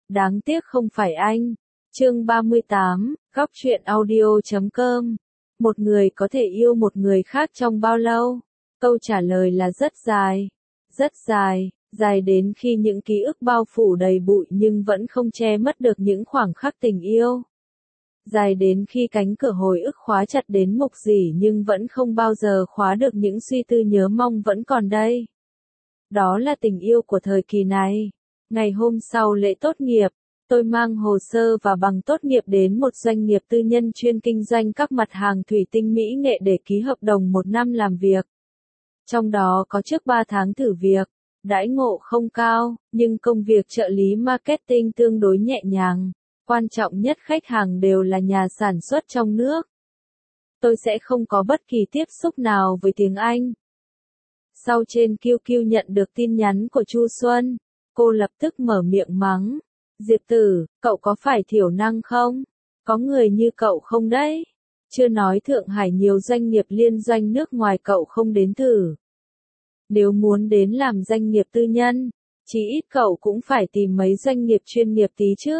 Đáng tiếc không phải anh. Chương 38, Góc truyện audio.com. Một người có thể yêu một người khác trong bao lâu? Câu trả lời là rất dài. Rất dài, dài đến khi những ký ức bao phủ đầy bụi nhưng vẫn không che mất được những khoảng khắc tình yêu. Dài đến khi cánh cửa hồi ức khóa chặt đến mục rỉ nhưng vẫn không bao giờ khóa được những suy tư nhớ mong vẫn còn đây. Đó là tình yêu của thời kỳ này. Ngày hôm sau lễ tốt nghiệp, tôi mang hồ sơ và bằng tốt nghiệp đến một doanh nghiệp tư nhân chuyên kinh doanh các mặt hàng thủy tinh mỹ nghệ để ký hợp đồng 1 năm làm việc. Trong đó có trước 3 tháng thử việc, đãi ngộ không cao, nhưng công việc trợ lý marketing tương đối nhẹ nhàng. Quan trọng nhất khách hàng đều là nhà sản xuất trong nước. Tôi sẽ không có bất kỳ tiếp xúc nào với tiếng Anh. Sau trên QQ nhận được tin nhắn của Chu Xuân, cô lập tức mở miệng mắng. Diệp Tử, cậu có phải thiểu năng không? Có người như cậu không đấy? Chưa nói Thượng Hải nhiều doanh nghiệp liên doanh nước ngoài cậu không đến thử. Nếu muốn đến làm doanh nghiệp tư nhân, chí ít cậu cũng phải tìm mấy doanh nghiệp chuyên nghiệp tí chứ.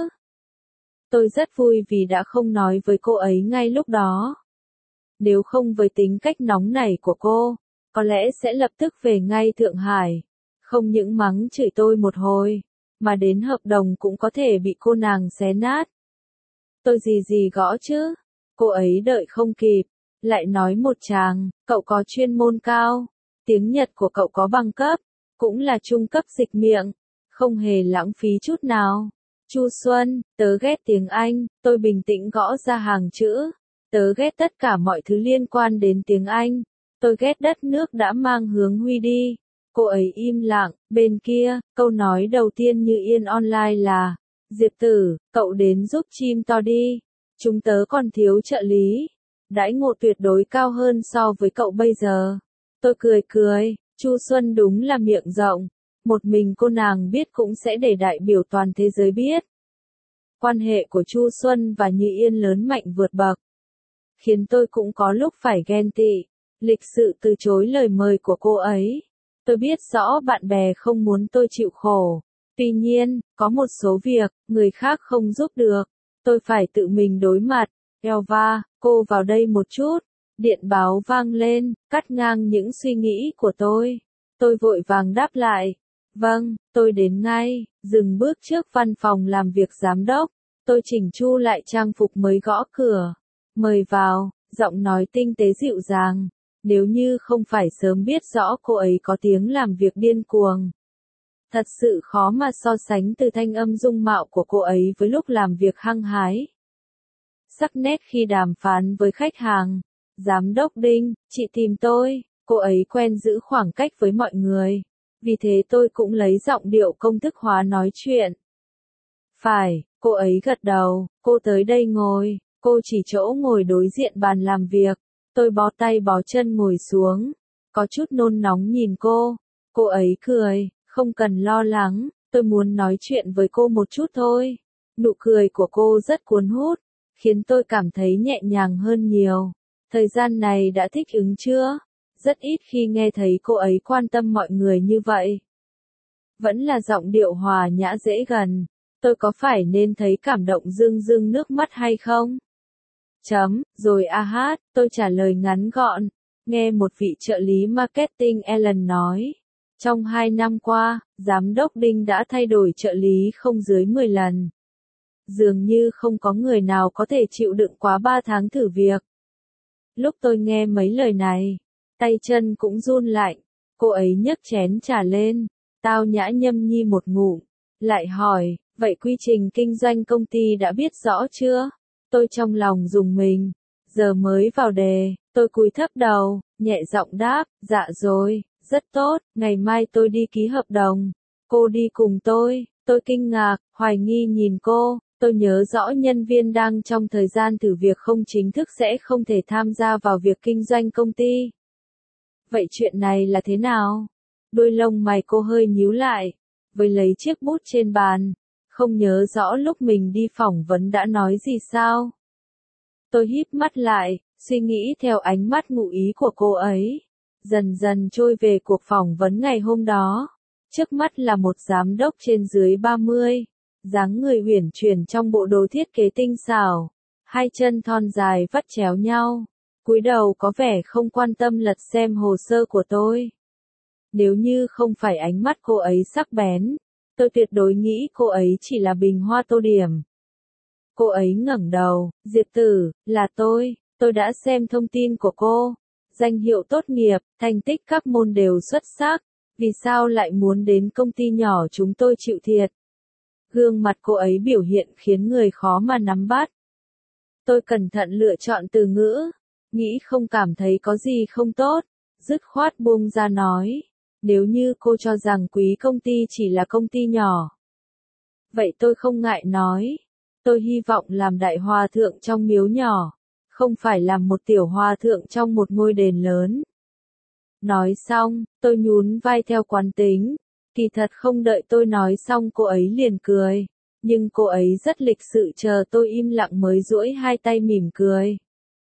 Tôi rất vui vì đã không nói với cô ấy ngay lúc đó. Nếu không với tính cách nóng nảy của cô, có lẽ sẽ lập tức về ngay Thượng Hải. Không những mắng chửi tôi một hồi, mà đến hợp đồng cũng có thể bị cô nàng xé nát. Tôi gì gõ chứ? Cô ấy đợi không kịp, lại nói một tràng, cậu có chuyên môn cao, tiếng Nhật của cậu có bằng cấp, cũng là trung cấp dịch miệng, không hề lãng phí chút nào. Chu Xuân, tớ ghét tiếng Anh, tôi bình tĩnh gõ ra hàng chữ. Tớ ghét tất cả mọi thứ liên quan đến tiếng Anh. Tôi ghét đất nước đã mang hướng Huy đi. Cô ấy im lặng, bên kia, câu nói đầu tiên như yên online là, Diệp Tử, cậu đến giúp chim to đi. Chúng tớ còn thiếu trợ lý. Đãi ngộ tuyệt đối cao hơn so với cậu bây giờ. Tôi cười, Chu Xuân đúng là miệng rộng. Một mình cô nàng biết cũng sẽ để đại biểu toàn thế giới biết. Quan hệ của Chu Xuân và Như Yên lớn mạnh vượt bậc. Khiến tôi cũng có lúc phải ghen tị. Lịch sự từ chối lời mời của cô ấy. Tôi biết rõ bạn bè không muốn tôi chịu khổ. Tuy nhiên, có một số việc, người khác không giúp được. Tôi phải tự mình đối mặt. Elva, cô vào đây một chút. Điện báo vang lên, cắt ngang những suy nghĩ của tôi. Tôi vội vàng đáp lại. Vâng, tôi đến ngay, dừng bước trước văn phòng làm việc giám đốc. Tôi chỉnh chu lại trang phục mới gõ cửa. Mời vào, giọng nói tinh tế dịu dàng. Nếu như không phải sớm biết rõ cô ấy có tiếng làm việc điên cuồng. Thật sự khó mà so sánh từ thanh âm dung mạo của cô ấy với lúc làm việc hăng hái. Sắc nét khi đàm phán với khách hàng. Giám đốc Đinh, chị tìm tôi. Cô ấy quen giữ khoảng cách với mọi người. Vì thế tôi cũng lấy giọng điệu công thức hóa nói chuyện. Phải, cô ấy gật đầu, cô tới đây ngồi, cô chỉ chỗ ngồi đối diện bàn làm việc. Tôi bó tay bó chân ngồi xuống, có chút nôn nóng nhìn cô ấy cười, không cần lo lắng, tôi muốn nói chuyện với cô một chút thôi. Nụ cười của cô rất cuốn hút, khiến tôi cảm thấy nhẹ nhàng hơn nhiều. Thời gian này đã thích ứng chưa? Rất ít khi nghe thấy cô ấy quan tâm mọi người như vậy. Vẫn là giọng điệu hòa nhã dễ gần. Tôi có phải nên thấy cảm động rưng nước mắt hay không? Rồi hát, tôi trả lời ngắn gọn. Nghe một vị trợ lý marketing Ellen nói. Trong 2 năm qua, giám đốc Đinh đã thay đổi trợ lý không dưới 10 lần. Dường như không có người nào có thể chịu đựng quá 3 tháng thử việc. Lúc tôi nghe mấy lời này, tay chân cũng run lạnh. Cô ấy nhấc chén trà lên, tao nhã nhâm nhi một ngụm, lại hỏi, vậy quy trình kinh doanh công ty đã biết rõ chưa? Tôi trong lòng rùng mình, giờ mới vào đề, tôi cúi thấp đầu, nhẹ giọng đáp, dạ rồi, rất tốt, ngày mai tôi đi ký hợp đồng. Cô đi cùng tôi kinh ngạc, hoài nghi nhìn cô. Tôi nhớ rõ nhân viên đang trong thời gian thử việc không chính thức sẽ không thể tham gia vào việc kinh doanh công ty. Vậy chuyện này là thế nào? Đuôi lông mày cô hơi nhíu lại, với lấy chiếc bút trên bàn, không nhớ rõ lúc mình đi phỏng vấn đã nói gì sao. Tôi híp mắt lại, suy nghĩ theo ánh mắt ngụ ý của cô ấy, dần dần trôi về cuộc phỏng vấn ngày hôm đó. Trước mắt là một giám đốc trên dưới 30. dáng người uyển chuyển trong bộ đồ thiết kế tinh xảo, hai chân thon dài vắt chéo nhau, cúi đầu có vẻ không quan tâm lật xem hồ sơ của tôi. Nếu như không phải ánh mắt cô ấy sắc bén, tôi tuyệt đối nghĩ cô ấy chỉ là bình hoa tô điểm. Cô ấy ngẩng đầu, Diệp Tử, là tôi đã xem thông tin của cô, danh hiệu tốt nghiệp, thành tích các môn đều xuất sắc, vì sao lại muốn đến công ty nhỏ chúng tôi chịu thiệt? Gương mặt cô ấy biểu hiện khiến người khó mà nắm bắt. Tôi cẩn thận lựa chọn từ ngữ, nghĩ không cảm thấy có gì không tốt, dứt khoát buông ra nói. Nếu như cô cho rằng quý công ty chỉ là công ty nhỏ, vậy tôi không ngại nói. Tôi hy vọng làm đại hòa thượng trong miếu nhỏ, không phải làm một tiểu hòa thượng trong một ngôi đền lớn. Nói xong, tôi nhún vai theo quán tính. Kỳ thật không đợi tôi nói xong cô ấy liền cười. Nhưng cô ấy rất lịch sự chờ tôi im lặng mới duỗi hai tay mỉm cười.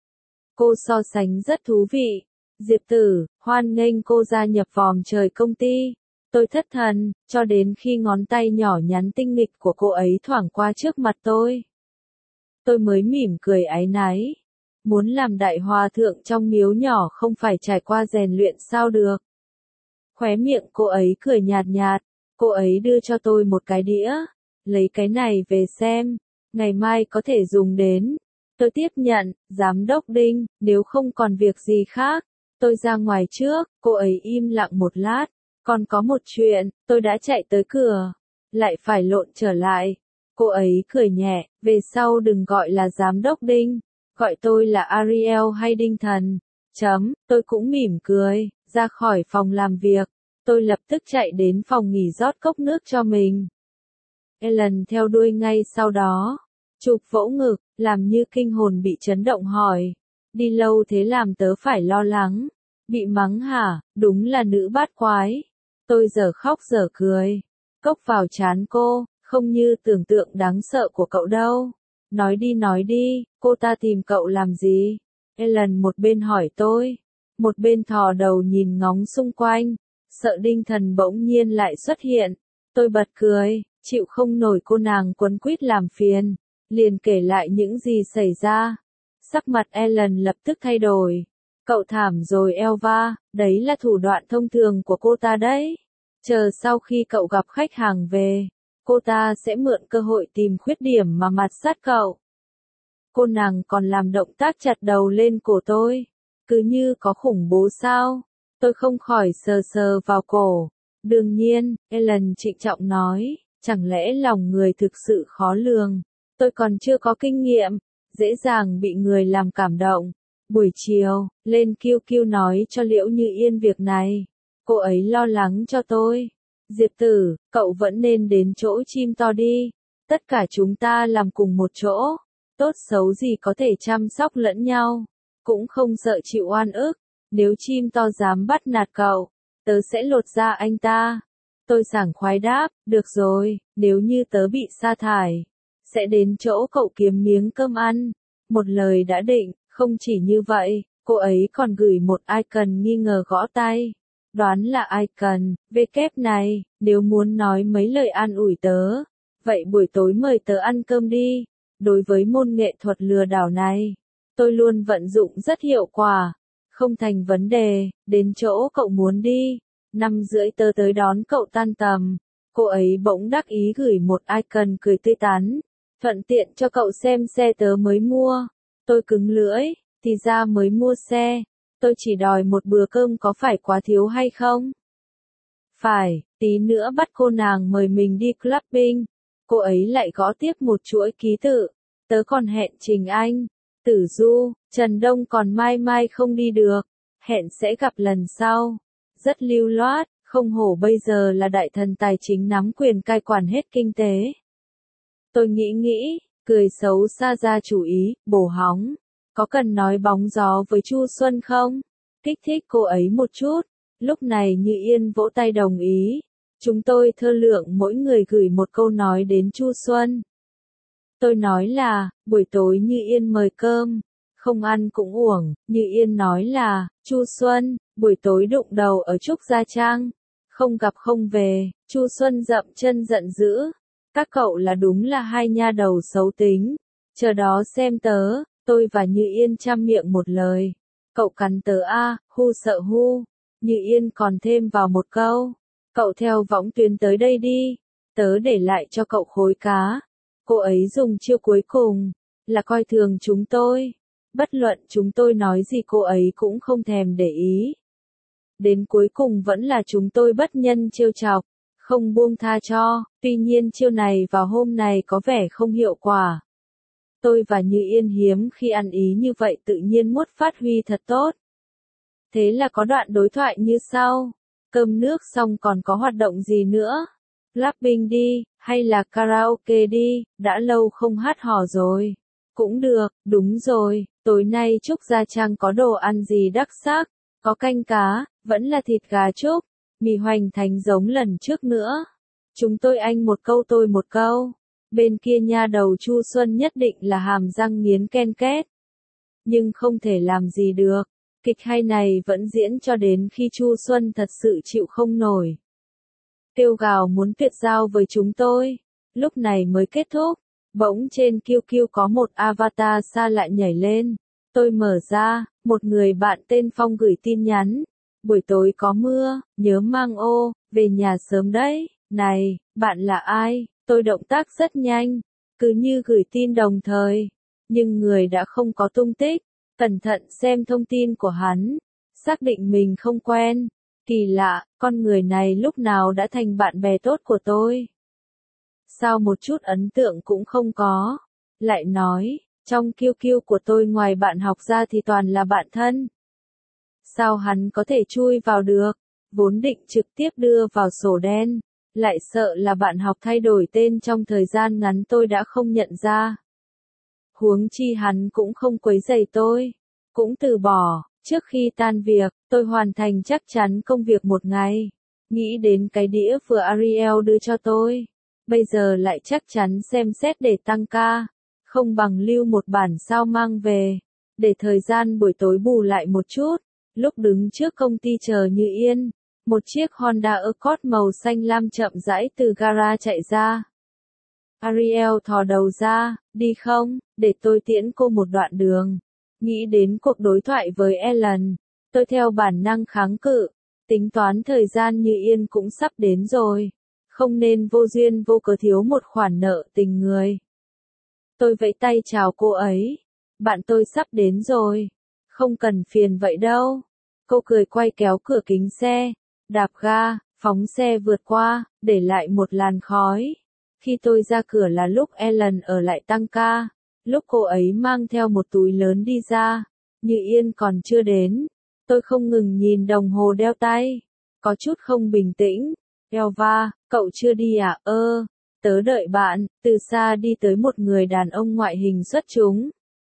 Cô so sánh rất thú vị. Diệp Tử, hoan nghênh cô gia nhập vòm trời công ty. Tôi thất thần, cho đến khi ngón tay nhỏ nhắn tinh nghịch của cô ấy thoảng qua trước mặt tôi. Tôi mới mỉm cười áy náy. Muốn làm đại hòa thượng trong miếu nhỏ không phải trải qua rèn luyện sao được. Khóe miệng cô ấy cười nhạt nhạt, cô ấy đưa cho tôi một cái đĩa. Lấy cái này về xem, ngày mai có thể dùng đến. Tôi tiếp nhận, giám đốc Đinh, nếu không còn việc gì khác, tôi ra ngoài trước. Cô ấy im lặng một lát, còn có một chuyện, tôi đã chạy tới cửa, lại phải lộn trở lại. Cô ấy cười nhẹ, về sau đừng gọi là giám đốc Đinh, gọi tôi là Ariel hay Đinh Thần. Tôi cũng mỉm cười, ra khỏi phòng làm việc, tôi lập tức chạy đến phòng nghỉ rót cốc nước cho mình. Ellen theo đuôi ngay sau đó, chụp vỗ ngực, làm như kinh hồn bị chấn động hỏi, đi lâu thế làm tớ phải lo lắng, bị mắng hả, đúng là nữ bát quái. Tôi giờ khóc giờ cười, cốc vào trán cô, không như tưởng tượng đáng sợ của cậu đâu. Nói đi, cô ta tìm cậu làm gì? Ellen một bên hỏi tôi, một bên thò đầu nhìn ngóng xung quanh, sợ Đinh Thần bỗng nhiên lại xuất hiện. Tôi bật cười, chịu không nổi cô nàng quấn quýt làm phiền, liền kể lại những gì xảy ra. Sắc mặt Ellen lập tức thay đổi. Cậu thảm rồi Elva, đấy là thủ đoạn thông thường của cô ta đấy. Chờ sau khi cậu gặp khách hàng về, cô ta sẽ mượn cơ hội tìm khuyết điểm mà mạt sát cậu. Cô nàng còn làm động tác chặt đầu lên cổ tôi, cứ như có khủng bố sao. Tôi không khỏi sờ sờ vào cổ. Đương nhiên, Ellen trịnh trọng nói, chẳng lẽ lòng người thực sự khó lường. Tôi còn chưa có kinh nghiệm, dễ dàng bị người làm cảm động. Buổi chiều, lên QQ nói cho Liễu Như Yên việc này. Cô ấy lo lắng cho tôi. Diệp Tử, cậu vẫn nên đến chỗ chim to đi. Tất cả chúng ta làm cùng một chỗ. Tốt xấu gì có thể chăm sóc lẫn nhau. Cũng không sợ chịu oan ức. Nếu chim to dám bắt nạt cậu, tớ sẽ lột da anh ta. Tôi sảng khoái đáp, được rồi, nếu như tớ bị sa thải, sẽ đến chỗ cậu kiếm miếng cơm ăn. Một lời đã định, không chỉ như vậy, cô ấy còn gửi một icon nghi ngờ gõ tay. Đoán là icon, kép này, nếu muốn nói mấy lời an ủi tớ, vậy buổi tối mời tớ ăn cơm đi. Đối với môn nghệ thuật lừa đảo này, tôi luôn vận dụng rất hiệu quả. Không thành vấn đề, đến chỗ cậu muốn đi. 5:30 tớ tới đón cậu tan tầm. Cô ấy bỗng đắc ý gửi một icon cười tươi tắn. Thuận tiện cho cậu xem xe tớ mới mua. Tôi cứng lưỡi, thì ra mới mua xe. Tôi chỉ đòi một bữa cơm có phải quá thiếu hay không? Phải, tí nữa bắt cô nàng mời mình đi clubbing. Cô ấy lại gõ tiếp một chuỗi ký tự. Tớ còn hẹn Trình Anh, Tử Du, Trần Đông còn mai không đi được. Hẹn sẽ gặp lần sau. Rất lưu loát, không hổ bây giờ là đại thần tài chính nắm quyền cai quản hết kinh tế. Tôi nghĩ, cười xấu xa ra chủ ý, bổ hóng. Có cần nói bóng gió với Chu Xuân không? Kích thích cô ấy một chút. Lúc này Như Yên vỗ tay đồng ý. Chúng tôi thương lượng mỗi người gửi một câu nói đến Chu Xuân. Tôi nói là, buổi tối Như Yên mời cơm. Không ăn cũng uổng. Như Yên nói là, Chu Xuân, buổi tối đụng đầu ở Trúc Gia Trang. Không gặp không về. Chu Xuân dậm chân giận dữ. Các cậu là đúng là hai nha đầu xấu tính. Chờ đó xem tớ, tôi và Như Yên chăm miệng một lời. Cậu cắn tớ a, hu sợ hu. Như Yên còn thêm vào một câu. Cậu theo võng tuyến tới đây đi. Tớ để lại cho cậu khối cá. Cô ấy dùng chiêu cuối cùng, là coi thường chúng tôi. Bất luận chúng tôi nói gì cô ấy cũng không thèm để ý. Đến cuối cùng vẫn là chúng tôi bất nhân trêu chọc, không buông tha cho. Tuy nhiên chiêu này vào hôm này có vẻ không hiệu quả. Tôi và Như Yên hiếm khi ăn ý như vậy tự nhiên muốn phát huy thật tốt. Thế là có đoạn đối thoại như sau. Cơm nước xong còn có hoạt động gì nữa? Clubbing đi, hay là karaoke đi, đã lâu không hát hò rồi. Cũng được, đúng rồi, tối nay Trúc Gia Trang có đồ ăn gì đắc sắc, có canh cá, vẫn là thịt gà Trúc, mì hoành thánh giống lần trước nữa. Chúng tôi anh một câu tôi một câu. Bên kia nha đầu Chu Xuân nhất định là hàm răng nghiến ken két. Nhưng không thể làm gì được. Kịch hay này vẫn diễn cho đến khi Chu Xuân thật sự chịu không nổi. Kêu gào muốn tuyệt giao với chúng tôi. Lúc này mới kết thúc. Bỗng trên QQ có một avatar xa lạ nhảy lên. Tôi mở ra, một người bạn tên Phong gửi tin nhắn. Buổi tối có mưa, nhớ mang ô, về nhà sớm đấy. Này, bạn là ai? Tôi động tác rất nhanh, cứ như gửi tin đồng thời. Nhưng người đã không có tung tích. Cẩn thận xem thông tin của hắn. Xác định mình không quen. Kỳ lạ, con người này lúc nào đã thành bạn bè tốt của tôi. Sao một chút ấn tượng cũng không có. Lại nói, trong QQ của tôi ngoài bạn học ra thì toàn là bạn thân. Sao hắn có thể chui vào được? Vốn định trực tiếp đưa vào sổ đen. Lại sợ là bạn học thay đổi tên trong thời gian ngắn tôi đã không nhận ra. Huống chi hắn cũng không quấy rầy tôi. Cũng từ bỏ. Trước khi tan việc, tôi hoàn thành chắc chắn công việc một ngày. Nghĩ đến cái đĩa vừa Ariel đưa cho tôi. Bây giờ lại chắc chắn xem xét để tăng ca. Không bằng lưu một bản sao mang về. Để thời gian buổi tối bù lại một chút. Lúc đứng trước công ty chờ Như Yên. Một chiếc Honda Accord màu xanh lam chậm rãi từ gara chạy ra. Ariel thò đầu ra, đi không, để tôi tiễn cô một đoạn đường. Nghĩ đến cuộc đối thoại với Ellen, tôi theo bản năng kháng cự, tính toán thời gian Như Yên cũng sắp đến rồi. Không nên vô duyên vô cớ thiếu một khoản nợ tình người. Tôi vẫy tay chào cô ấy. Bạn tôi sắp đến rồi. Không cần phiền vậy đâu. Cô cười quay kéo cửa kính xe. Đạp ga, phóng xe vượt qua, để lại một làn khói. Khi tôi ra cửa là lúc Ellen ở lại tăng ca. Lúc cô ấy mang theo một túi lớn đi ra. Như Yên còn chưa đến. Tôi không ngừng nhìn đồng hồ đeo tay. Có chút không bình tĩnh. Elva, cậu chưa đi à? Tớ đợi bạn. Từ xa đi tới một người đàn ông ngoại hình xuất chúng.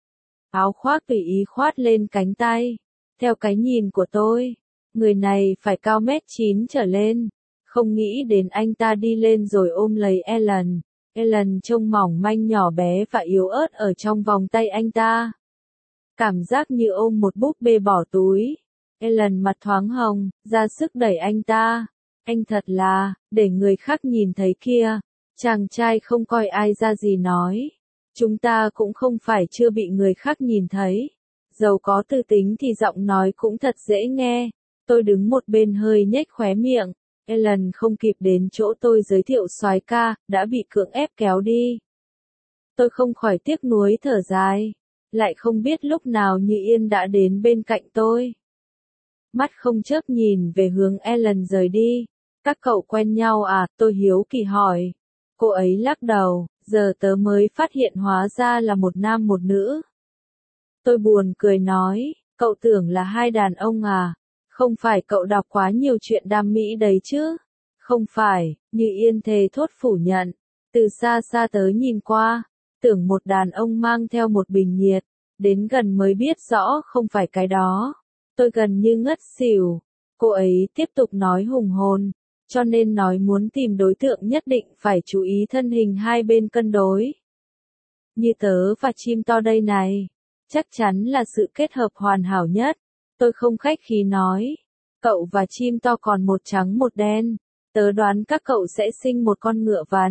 Áo khoác tùy ý khoát lên cánh tay. Theo cái nhìn của tôi, người này phải cao 1m9 trở lên. Không nghĩ đến anh ta đi lên rồi ôm lấy Ellen. Ellen trông mỏng manh nhỏ bé và yếu ớt ở trong vòng tay anh ta. Cảm giác như ôm một búp bê bỏ túi. Ellen mặt thoáng hồng, ra sức đẩy anh ta. Anh thật là, để người khác nhìn thấy kia. Chàng trai không coi ai ra gì nói. Chúng ta cũng không phải chưa bị người khác nhìn thấy. Dầu có tư tính thì giọng nói cũng thật dễ nghe. Tôi đứng một bên hơi nhếch khóe miệng. Ellen không kịp đến chỗ tôi giới thiệu soái ca, đã bị cưỡng ép kéo đi. Tôi không khỏi tiếc nuối thở dài. Lại không biết lúc nào Như Yên đã đến bên cạnh tôi. Mắt không chớp nhìn về hướng Ellen rời đi. Các cậu quen nhau à? Tôi hiếu kỳ hỏi. Cô ấy lắc đầu, giờ tớ mới phát hiện hóa ra là một nam một nữ. Tôi buồn cười nói, cậu tưởng là hai đàn ông à? Không phải cậu đọc quá nhiều chuyện đam mỹ đấy chứ? Không phải, Như Yên thề thốt phủ nhận. Từ xa xa tới nhìn qua, tưởng một đàn ông mang theo một bình nhiệt. Đến gần mới biết rõ không phải cái đó. Tôi gần như ngất xỉu. Cô ấy tiếp tục nói hùng hồn. Cho nên nói muốn tìm đối tượng nhất định phải chú ý thân hình hai bên cân đối. Như tớ và chim to đây này. Chắc chắn là sự kết hợp hoàn hảo nhất. Tôi không khách khí nói. Cậu và chim to còn một trắng một đen. Tớ đoán các cậu sẽ sinh một con ngựa vằn.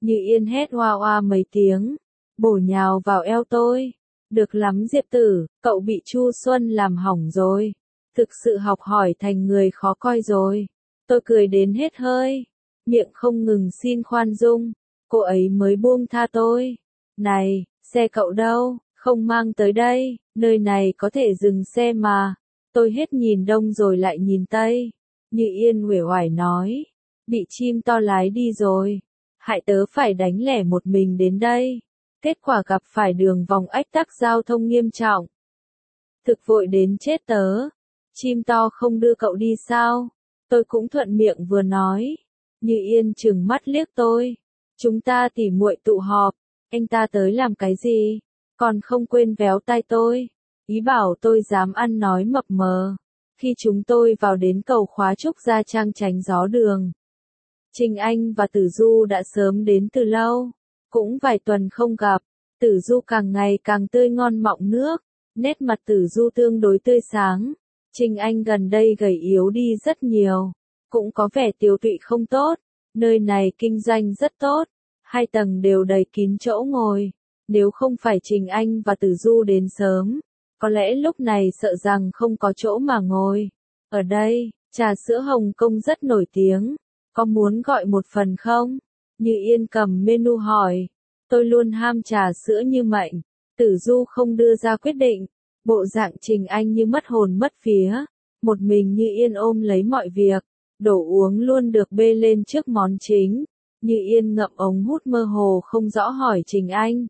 Như Yên hét oa oa mấy tiếng, bổ nhào vào eo tôi. Được lắm Diệp Tử, cậu bị Chu Xuân làm hỏng rồi. Thực sự học hỏi thành người khó coi rồi. Tôi cười đến hết hơi, miệng không ngừng xin khoan dung. Cô ấy mới buông tha tôi. Này, xe cậu đâu, không mang tới đây, nơi này có thể dừng xe mà. Tôi hết nhìn đông rồi lại nhìn tây. Như Yên uể oải nói, bị chim to lái đi rồi. Hại tớ phải đánh lẻ một mình đến đây. Kết quả gặp phải đường vòng ách tắc giao thông nghiêm trọng. Thực vội đến chết tớ. Chim to không đưa cậu đi sao? Tôi cũng thuận miệng vừa nói. Như Yên trừng mắt liếc tôi. Chúng ta tỉ muội tụ họp. Anh ta tới làm cái gì? Còn không quên véo tai tôi. Ý bảo tôi dám ăn nói mập mờ. Khi chúng tôi vào đến cầu Khóa Trúc Gia Trang tránh gió đường. Trình Anh và Tử Du đã sớm đến từ lâu. Cũng vài tuần không gặp. Tử Du càng ngày càng tươi ngon mọng nước. Nét mặt Tử Du tương đối tươi sáng. Trình Anh gần đây gầy yếu đi rất nhiều. Cũng có vẻ tiêu tụy không tốt. Nơi này kinh doanh rất tốt. 2 tầng đều đầy kín chỗ ngồi. Nếu không phải Trình Anh và Tử Du đến sớm, có lẽ lúc này sợ rằng không có chỗ mà ngồi. Ở đây, trà sữa Hồng Kông rất nổi tiếng. Có muốn gọi một phần không? Như Yên cầm menu hỏi. Tôi luôn ham trà sữa như mệnh. Tử Du không đưa ra quyết định. Bộ dạng Trình Anh như mất hồn mất vía. Một mình Như Yên ôm lấy mọi việc. Đồ uống luôn được bê lên trước món chính. Như Yên ngậm ống hút mơ hồ không rõ hỏi Trình Anh.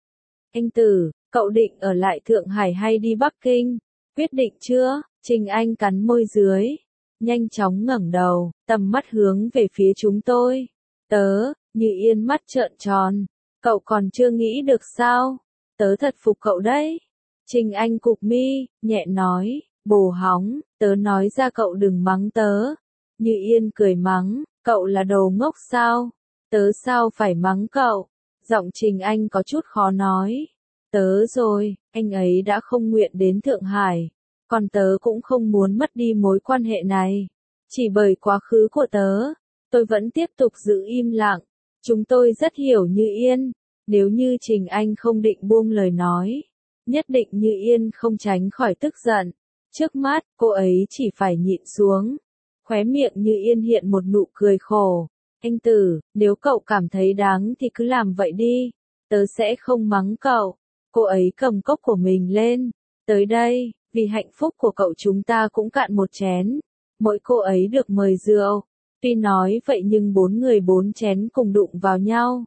Anh Tử, cậu định ở lại Thượng Hải hay đi Bắc Kinh? Quyết định chưa? Trình Anh cắn môi dưới. Nhanh chóng ngẩng đầu, tầm mắt hướng về phía chúng tôi. Tớ, Như Yên mắt trợn tròn. Cậu còn chưa nghĩ được sao? Tớ thật phục cậu đấy. Trình Anh cụp mi, nhẹ nói, bồ hóng, tớ nói ra cậu đừng mắng tớ. Như Yên cười mắng, cậu là đồ ngốc sao? Tớ sao phải mắng cậu? Giọng Trình Anh có chút khó nói. Tớ rồi, anh ấy đã không nguyện đến Thượng Hải. Còn tớ cũng không muốn mất đi mối quan hệ này. Chỉ bởi quá khứ của tớ, tôi vẫn tiếp tục giữ im lặng. Chúng tôi rất hiểu Như Yên. Nếu như Trình Anh không định buông lời nói, nhất định Như Yên không tránh khỏi tức giận. Trước mắt, cô ấy chỉ phải nhịn xuống. Khóe miệng Như Yên hiện một nụ cười khổ. Anh Tử, nếu cậu cảm thấy đáng thì cứ làm vậy đi. Tớ sẽ không mắng cậu. Cô ấy cầm cốc của mình lên. Tới đây, vì hạnh phúc của cậu chúng ta cũng cạn một chén. Mỗi cô ấy được mời rượu. Tuy nói vậy nhưng 4 người 4 chén cùng đụng vào nhau.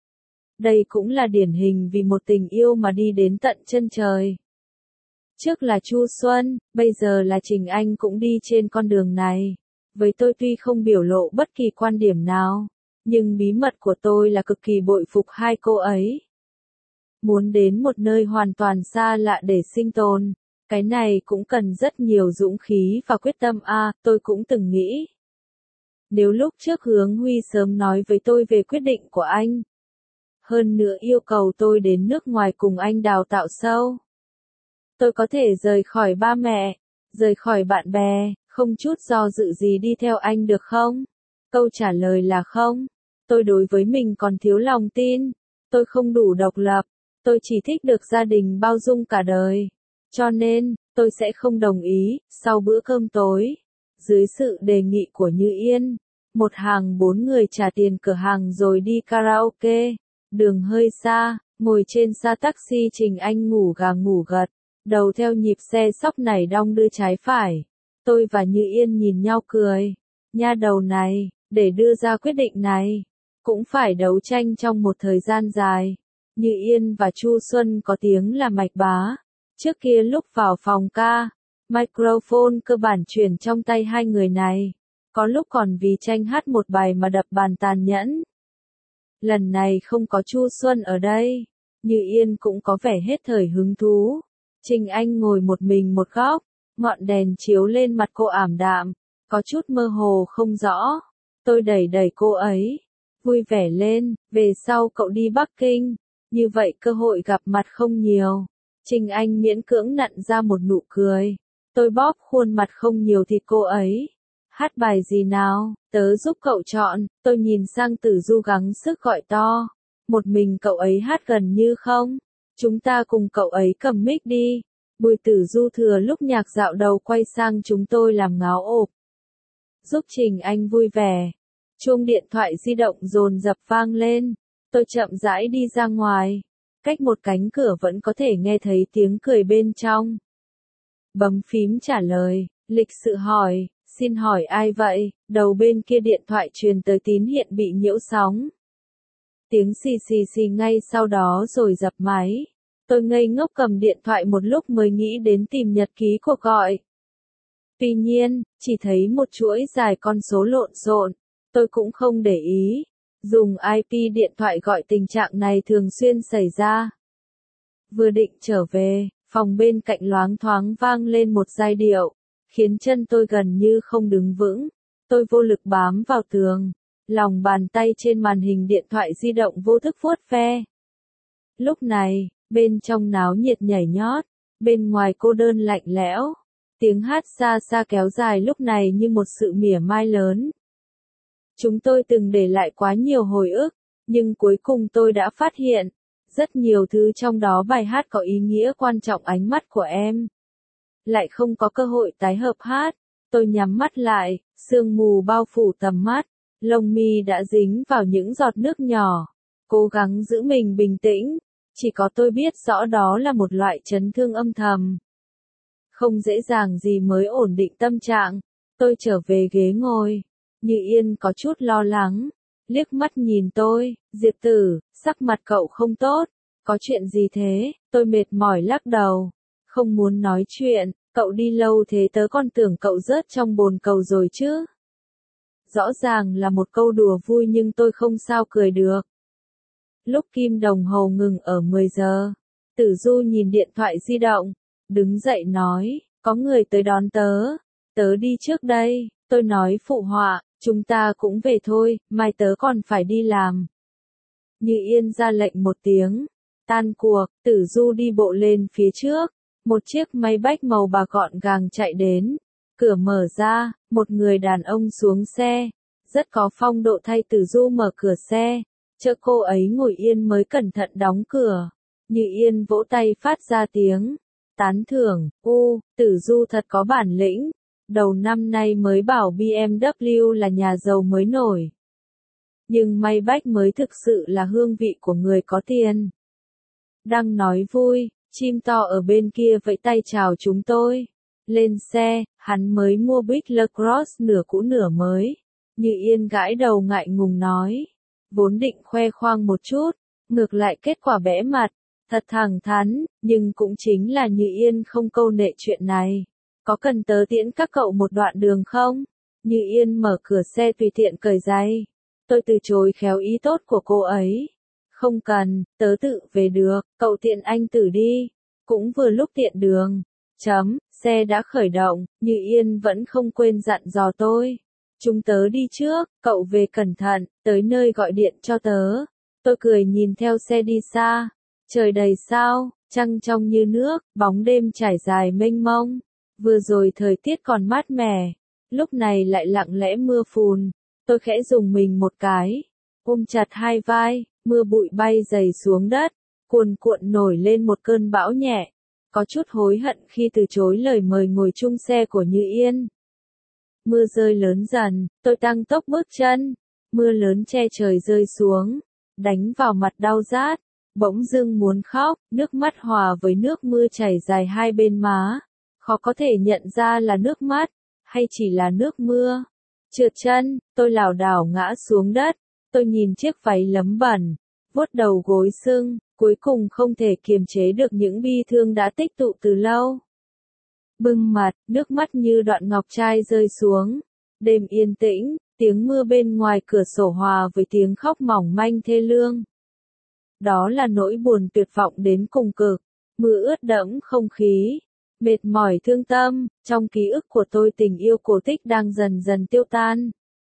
Đây cũng là điển hình vì một tình yêu mà đi đến tận chân trời. Trước là Chu Xuân, bây giờ là Trình Anh cũng đi trên con đường này. Với tôi tuy không biểu lộ bất kỳ quan điểm nào, nhưng bí mật của tôi là cực kỳ bội phục hai cô ấy. Muốn đến một nơi hoàn toàn xa lạ để sinh tồn, cái này cũng cần rất nhiều dũng khí và quyết tâm tôi cũng từng nghĩ. Nếu lúc trước Hướng Huy sớm nói với tôi về quyết định của anh, hơn nữa yêu cầu tôi đến nước ngoài cùng anh đào tạo sâu, tôi có thể rời khỏi ba mẹ, rời khỏi bạn bè, không chút do dự gì đi theo anh được không? Câu trả lời là không. Tôi đối với mình còn thiếu lòng tin. Tôi không đủ độc lập. Tôi chỉ thích được gia đình bao dung cả đời. Cho nên, tôi sẽ không đồng ý, sau bữa cơm tối. Dưới sự đề nghị của Như Yên, một hàng 4 người trả tiền cửa hàng rồi đi karaoke. Đường hơi xa, ngồi trên xa taxi Trình Anh ngủ gà ngủ gật. Đầu theo nhịp xe sóc nảy đong đưa trái phải. Tôi và Như Yên nhìn nhau cười. Nha đầu này, để đưa ra quyết định này, cũng phải đấu tranh trong một thời gian dài. Như Yên và Chu Xuân có tiếng là mạch bá. Trước kia lúc vào phòng ca, microphone cơ bản chuyển trong tay hai người này. Có lúc còn vì tranh hát một bài mà đập bàn tàn nhẫn. Lần này không có Chu Xuân ở đây, Như Yên cũng có vẻ hết thời hứng thú. Trình Anh ngồi một mình một góc, ngọn đèn chiếu lên mặt cô ảm đạm, có chút mơ hồ không rõ. Tôi đẩy đẩy cô ấy, vui vẻ lên, về sau cậu đi Bắc Kinh, như vậy cơ hội gặp mặt không nhiều. Trình Anh miễn cưỡng nặn ra một nụ cười. Tôi bóp khuôn mặt không nhiều thịt cô ấy. Hát bài gì nào, tớ giúp cậu chọn, tôi nhìn sang Tử Du gắng sức gọi to. Một mình cậu ấy hát gần như không? Chúng ta cùng cậu ấy cầm mic đi. Bùi Tử Du thừa lúc nhạc dạo đầu quay sang chúng tôi làm ngáo ộp. Giúp Trình Anh vui vẻ. Chuông điện thoại di động dồn dập vang lên. Tôi chậm rãi đi ra ngoài. Cách một cánh cửa vẫn có thể nghe thấy tiếng cười bên trong. Bấm phím trả lời, lịch sự hỏi, xin hỏi ai vậy? Đầu bên kia điện thoại truyền tới tín hiện bị nhiễu sóng. Tiếng xì xì xì ngay sau đó rồi dập máy. Tôi ngây ngốc cầm điện thoại một lúc mới nghĩ đến tìm nhật ký cuộc gọi. Tuy nhiên, chỉ thấy một chuỗi dài con số lộn xộn. Tôi cũng không để ý. Dùng IP điện thoại gọi tình trạng này thường xuyên xảy ra. Vừa định trở về, phòng bên cạnh loáng thoáng vang lên một giai điệu, khiến chân tôi gần như không đứng vững. Tôi vô lực bám vào tường, lòng bàn tay trên màn hình điện thoại di động vô thức vuốt ve. Lúc này, bên trong náo nhiệt nhảy nhót, bên ngoài cô đơn lạnh lẽo. Tiếng hát xa xa kéo dài lúc này như một sự mỉa mai lớn. Chúng tôi từng để lại quá nhiều hồi ức, nhưng cuối cùng tôi đã phát hiện, rất nhiều thứ trong đó bài hát có ý nghĩa quan trọng ánh mắt của em. Lại không có cơ hội tái hợp hát, tôi nhắm mắt lại, sương mù bao phủ tầm mắt, lông mi đã dính vào những giọt nước nhỏ, cố gắng giữ mình bình tĩnh, chỉ có tôi biết rõ đó là một loại chấn thương âm thầm. Không dễ dàng gì mới ổn định tâm trạng, tôi trở về ghế ngồi. Như Yên có chút lo lắng, liếc mắt nhìn tôi, Diệp Tử, sắc mặt cậu không tốt, có chuyện gì thế? Tôi mệt mỏi lắc đầu, không muốn nói chuyện, cậu đi lâu thế tớ còn tưởng cậu rớt trong bồn cầu rồi chứ. Rõ ràng là một câu đùa vui nhưng tôi không sao cười được. Lúc kim đồng hồ ngừng ở 10 giờ, Tử Du nhìn điện thoại di động, đứng dậy nói, có người tới đón tớ, tớ đi trước đây, tôi nói phụ họa. Chúng ta cũng về thôi, mai tớ còn phải đi làm. Như Yên ra lệnh một tiếng. Tan cuộc, Tử Du đi bộ lên phía trước. Một chiếc máy bách màu bạc gọn gàng chạy đến. Cửa mở ra, một người đàn ông xuống xe. Rất có phong độ thay Tử Du mở cửa xe. Chợ cô ấy ngồi yên mới cẩn thận đóng cửa. Như Yên vỗ tay phát ra tiếng. Tán thưởng, Tử Du thật có bản lĩnh. Đầu năm nay mới bảo BMW là nhà giàu mới nổi. Nhưng Maybach mới thực sự là hương vị của người có tiền. Đang nói vui, chim to ở bên kia vẫy tay chào chúng tôi. Lên xe, hắn mới mua Big Lacrosse nửa cũ nửa mới. Như Yên gãi đầu ngại ngùng nói. Vốn định khoe khoang một chút, ngược lại kết quả bẽ mặt. Thật thẳng thắn, nhưng cũng chính là Như Yên không câu nệ chuyện này. Có cần tớ tiễn các cậu một đoạn đường không? Như Yên mở cửa xe tùy tiện cởi giày. Tôi từ chối khéo ý tốt của cô ấy. Không cần, tớ tự về được, cậu tiện anh Tử đi. Cũng vừa lúc tiện đường. Xe đã khởi động, Như Yên vẫn không quên dặn dò tôi. Chúng tớ đi trước, cậu về cẩn thận, tới nơi gọi điện cho tớ. Tôi cười nhìn theo xe đi xa. Trời đầy sao, trăng trong như nước, bóng đêm trải dài mênh mông. Vừa rồi thời tiết còn mát mẻ, lúc này lại lặng lẽ mưa phùn. Tôi khẽ dùng mình một cái, ôm chặt hai vai, mưa bụi bay dày xuống đất, cuồn cuộn nổi lên một cơn bão nhẹ. Có chút hối hận khi từ chối lời mời ngồi chung xe của Như Yên. Mưa rơi lớn dần, tôi tăng tốc bước chân. Mưa lớn che trời rơi xuống, đánh vào mặt đau rát. Bỗng dưng muốn khóc, nước mắt hòa với nước mưa chảy dài hai bên má. Khó có thể nhận ra là nước mắt, hay chỉ là nước mưa. Trượt chân, tôi lảo đảo ngã xuống đất. Tôi nhìn chiếc váy lấm bẩn, vuốt đầu gối sưng, cuối cùng không thể kiềm chế được những bi thương đã tích tụ từ lâu. Bưng mặt, nước mắt như đoạn ngọc trai rơi xuống. Đêm yên tĩnh, tiếng mưa bên ngoài cửa sổ hòa với tiếng khóc mỏng manh thê lương. Đó là nỗi buồn tuyệt vọng đến cùng cực. Mưa ướt đẫm không khí. Mệt mỏi thương tâm, trong ký ức của tôi tình yêu cổ tích đang dần dần tiêu tan.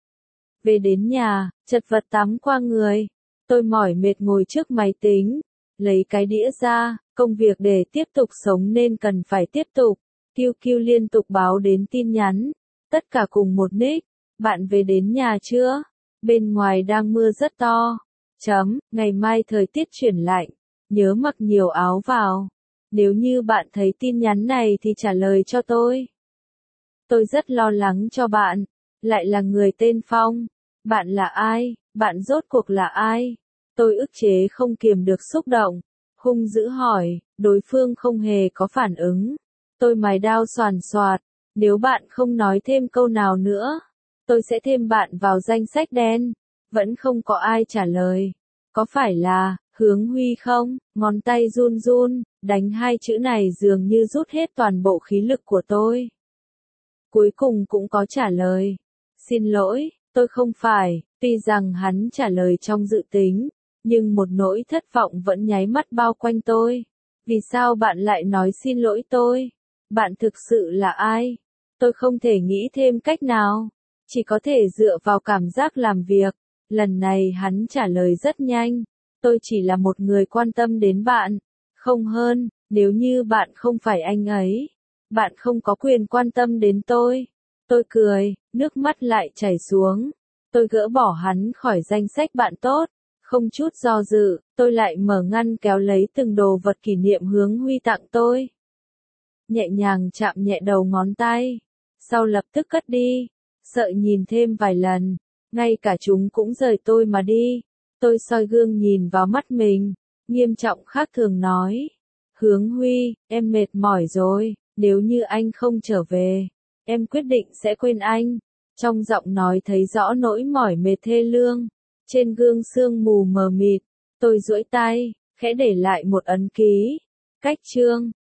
Về đến nhà, chật vật tắm qua người. Tôi mỏi mệt ngồi trước máy tính. Lấy cái đĩa ra, công việc để tiếp tục sống nên cần phải tiếp tục. QQ liên tục báo đến tin nhắn. Tất cả cùng một nick. Bạn về đến nhà chưa? Bên ngoài đang mưa rất to. Ngày mai thời tiết chuyển lạnh. Nhớ mặc nhiều áo vào. Nếu như bạn thấy tin nhắn này thì trả lời cho tôi. Tôi rất lo lắng cho bạn. Lại là người tên Phong. Bạn là ai? Bạn rốt cuộc là ai? Tôi ức chế không kiềm được xúc động. Hung dữ hỏi, đối phương không hề có phản ứng. Tôi mài đao xoàn xoạt. Nếu bạn không nói thêm câu nào nữa, tôi sẽ thêm bạn vào danh sách đen. Vẫn không có ai trả lời. Có phải là, Hướng Huy không? Ngón tay run run, đánh hai chữ này dường như rút hết toàn bộ khí lực của tôi. Cuối cùng cũng có trả lời. Xin lỗi, tôi không phải. Tuy rằng hắn trả lời trong dự tính, nhưng một nỗi thất vọng vẫn nháy mắt bao quanh tôi. Vì sao bạn lại nói xin lỗi tôi? Bạn thực sự là ai? Tôi không thể nghĩ thêm cách nào. Chỉ có thể dựa vào cảm giác làm việc. Lần này hắn trả lời rất nhanh. Tôi chỉ là một người quan tâm đến bạn. Không hơn, nếu như bạn không phải anh ấy. Bạn không có quyền quan tâm đến tôi. Tôi cười, nước mắt lại chảy xuống. Tôi gỡ bỏ hắn khỏi danh sách bạn tốt. Không chút do dự, tôi lại mở ngăn kéo lấy từng đồ vật kỷ niệm Hướng Huy tặng tôi. Nhẹ nhàng chạm nhẹ đầu ngón tay. Sau lập tức cất đi. Sợ nhìn thêm vài lần. Ngay cả chúng cũng rời tôi mà đi. Tôi soi gương nhìn vào mắt mình. Nghiêm trọng khác thường nói. Hướng Huy, em mệt mỏi rồi. Nếu như anh không trở về, em quyết định sẽ quên anh. Trong giọng nói thấy rõ nỗi mỏi mệt thê lương. Trên gương sương mù mờ mịt, tôi duỗi tay, khẽ để lại một ấn ký. Cách chương